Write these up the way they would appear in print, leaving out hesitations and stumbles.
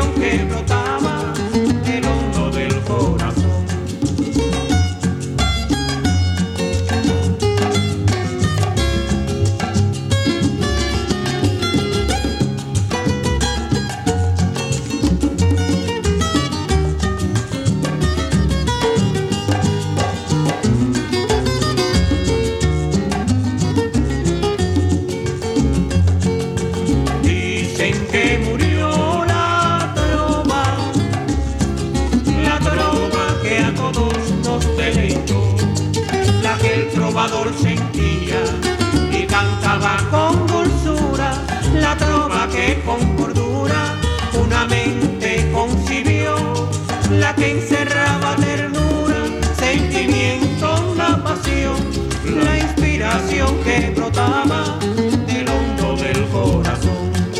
inspiración que brotaba del hondo del corazón. Dicen que murió la trova que a todos nos deleitó, la que el trovador sentía y cantaba con dulzura, la trova que con cordura una mente concibió, la que encerraba ternura, sentimiento, la pasión, la inspiración que brotaba del hondo del corazón.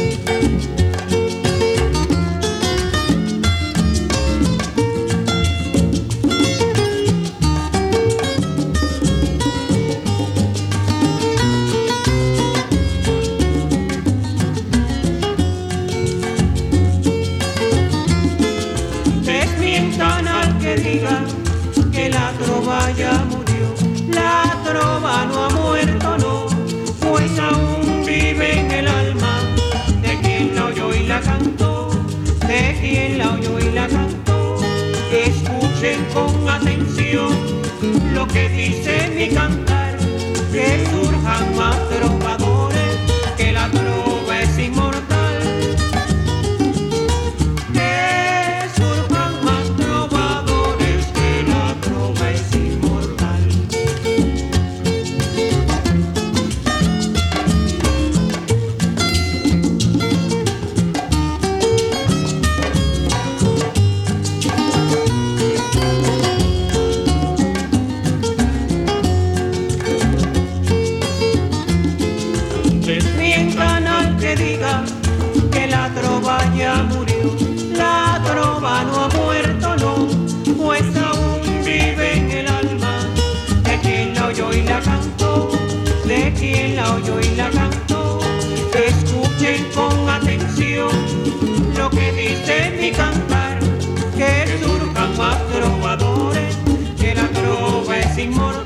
Desmientan al que diga que la trova ya murió, la trova no ha muerto, no, pues aún vive en el alma de quien la oyó y la cantó, de quien la oyó y la cantó. Escuchen con atención lo que dice mi cantar, que surjan más trovadores, que la trova es inmortal. Desmientan al que diga que la trova ya murió, la trova no ha muerto, no, pues aún vive en el alma de quien la oyó y la cantó, de quien la oyó y la cantó. Escuchen con atención lo que dice mi cantar, que surjan más trovadores, que la trova es inmortal.